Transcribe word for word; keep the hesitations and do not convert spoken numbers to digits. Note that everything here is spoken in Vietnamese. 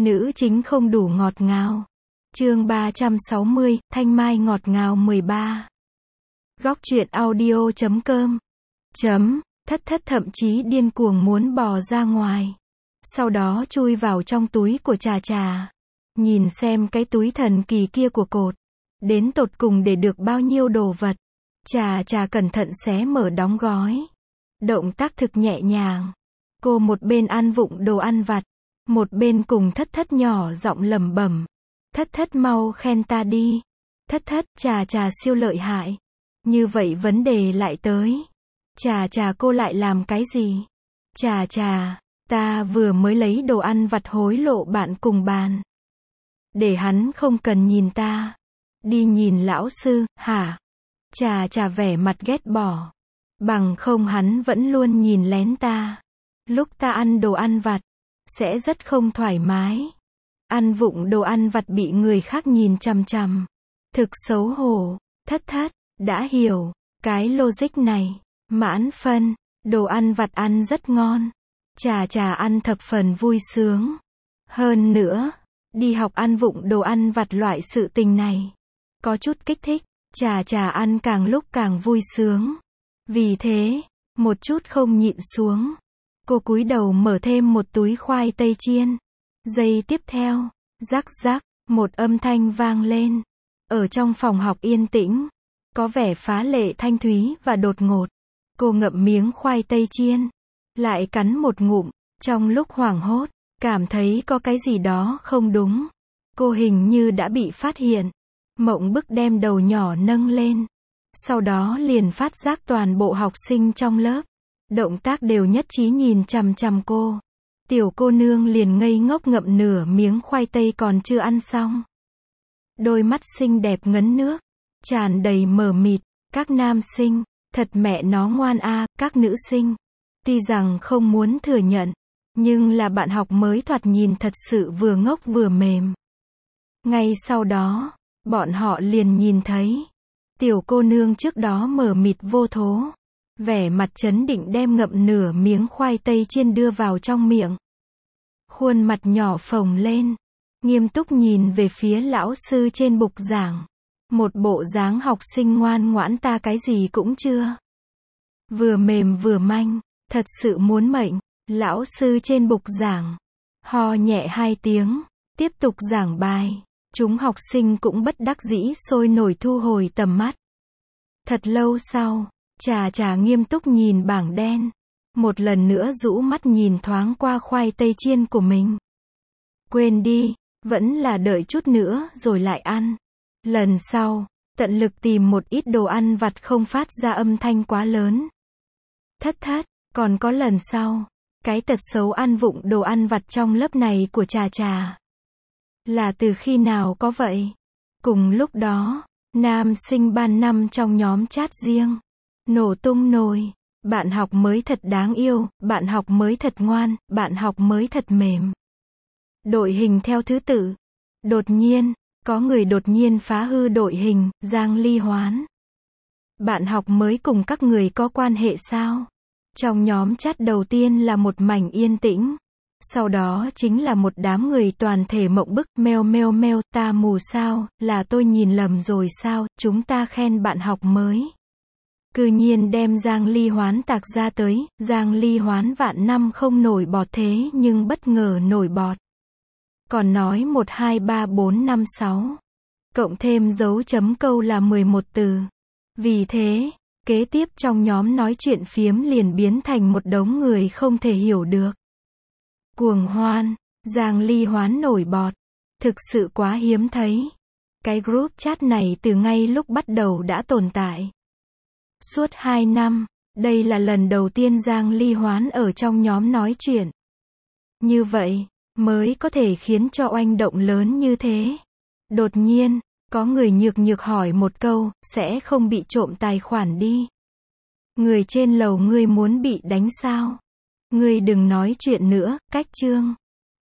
Nữ chính không đủ ngọt ngào. Chương ba trăm sáu mươi, Thanh Mai ngọt ngào mười ba. Góc truyện audio chấm com. Chấm, thất thất thậm chí điên cuồng muốn bò ra ngoài. Sau đó chui vào trong túi của Trà Trà. Nhìn xem cái túi thần kỳ kia của cột. Đến tột cùng để được bao nhiêu đồ vật. Trà Trà cẩn thận xé mở đóng gói. Động tác thực nhẹ nhàng. Cô một bên ăn vụng đồ ăn vặt. Một bên cùng thất thất nhỏ giọng lẩm bẩm. Thất thất mau khen ta đi. Thất thất, Trà Trà siêu lợi hại. Như vậy vấn đề lại tới. Trà Trà cô lại làm cái gì? Trà Trà, ta vừa mới lấy đồ ăn vặt hối lộ bạn cùng bàn. Để hắn không cần nhìn ta. Đi nhìn lão sư, hả? Trà Trà vẻ mặt ghét bỏ. Bằng không hắn vẫn luôn nhìn lén ta. Lúc ta ăn đồ ăn vặt, sẽ rất không thoải mái. Ăn vụng đồ ăn vặt bị người khác nhìn chằm chằm. Thực xấu hổ. Thất thất, đã hiểu. Cái logic này. Mãn phân. Đồ ăn vặt ăn rất ngon. Trà Trà ăn thập phần vui sướng. Hơn nữa, đi học ăn vụng đồ ăn vặt loại sự tình này. Có chút kích thích. Trà Trà ăn càng lúc càng vui sướng. Vì thế, một chút không nhịn xuống. Cô cúi đầu mở thêm một túi khoai tây chiên. Giây tiếp theo, rắc rắc, một âm thanh vang lên. Ở trong phòng học yên tĩnh, có vẻ phá lệ thanh thúy và đột ngột. Cô ngậm miếng khoai tây chiên, lại cắn một ngụm, trong lúc hoảng hốt, cảm thấy có cái gì đó không đúng. Cô hình như đã bị phát hiện. Mộng bức đem đầu nhỏ nâng lên. Sau đó liền phát giác toàn bộ học sinh trong lớp. Động tác đều nhất trí nhìn chằm chằm cô. Tiểu cô nương liền ngây ngốc ngậm nửa miếng khoai tây còn chưa ăn xong. Đôi mắt xinh đẹp ngấn nước, tràn đầy mờ mịt. Các nam sinh, thật mẹ nó ngoan a. Các nữ sinh, tuy rằng không muốn thừa nhận, nhưng là bạn học mới thoạt nhìn thật sự vừa ngốc vừa mềm. Ngay sau đó, bọn họ liền nhìn thấy tiểu cô nương trước đó mờ mịt vô thố, vẻ mặt trấn định đem ngậm nửa miếng khoai tây chiên đưa vào trong miệng. Khuôn mặt nhỏ phồng lên, nghiêm túc nhìn về phía lão sư trên bục giảng. Một bộ dáng học sinh ngoan ngoãn ta cái gì cũng chưa. Vừa mềm vừa manh, thật sự muốn mệnh. Lão sư trên bục giảng, ho nhẹ hai tiếng, tiếp tục giảng bài. Chúng học sinh cũng bất đắc dĩ sôi nổi thu hồi tầm mắt. Thật lâu sau, Trà Trà nghiêm túc nhìn bảng đen. Một lần nữa rũ mắt nhìn thoáng qua khoai tây chiên của mình. Quên đi, vẫn là đợi chút nữa rồi lại ăn. Lần sau, tận lực tìm một ít đồ ăn vặt không phát ra âm thanh quá lớn. Thất thất, còn có lần sau. Cái tật xấu ăn vụng đồ ăn vặt trong lớp này của Trà Trà. Là từ khi nào có vậy? Cùng lúc đó, nam sinh ban năm trong nhóm chat riêng. Nổ tung nồi. Bạn học mới thật đáng yêu, bạn học mới thật ngoan, bạn học mới thật mềm. Đội hình theo thứ tự. Đột nhiên, có người đột nhiên phá hư đội hình, Giang Ly Hoán. Bạn học mới cùng các người có quan hệ sao? Trong nhóm chat đầu tiên là một mảnh yên tĩnh. Sau đó chính là một đám người toàn thể mộng bức, meo meo meo, ta mù sao, là tôi nhìn lầm rồi sao, chúng ta khen bạn học mới. Cư nhiên đem Giang Ly Hoán tạc ra tới, Giang Ly Hoán vạn năm không nổi bọt thế nhưng bất ngờ nổi bọt. Còn nói một hai ba bốn năm sáu. Cộng thêm dấu chấm câu là mười một từ. Vì thế, kế tiếp trong nhóm nói chuyện phiếm liền biến thành một đống người không thể hiểu được. Cuồng hoan, Giang Ly Hoán nổi bọt. Thực sự quá hiếm thấy. Cái group chat này từ ngay lúc bắt đầu đã tồn tại. Suốt hai năm, đây là lần đầu tiên Giang Ly Hoán ở trong nhóm nói chuyện. Như vậy, mới có thể khiến cho oanh động lớn như thế. Đột nhiên, có người nhược nhược hỏi một câu, sẽ không bị trộm tài khoản đi. Người trên lầu ngươi muốn bị đánh sao? Ngươi đừng nói chuyện nữa, cách chương.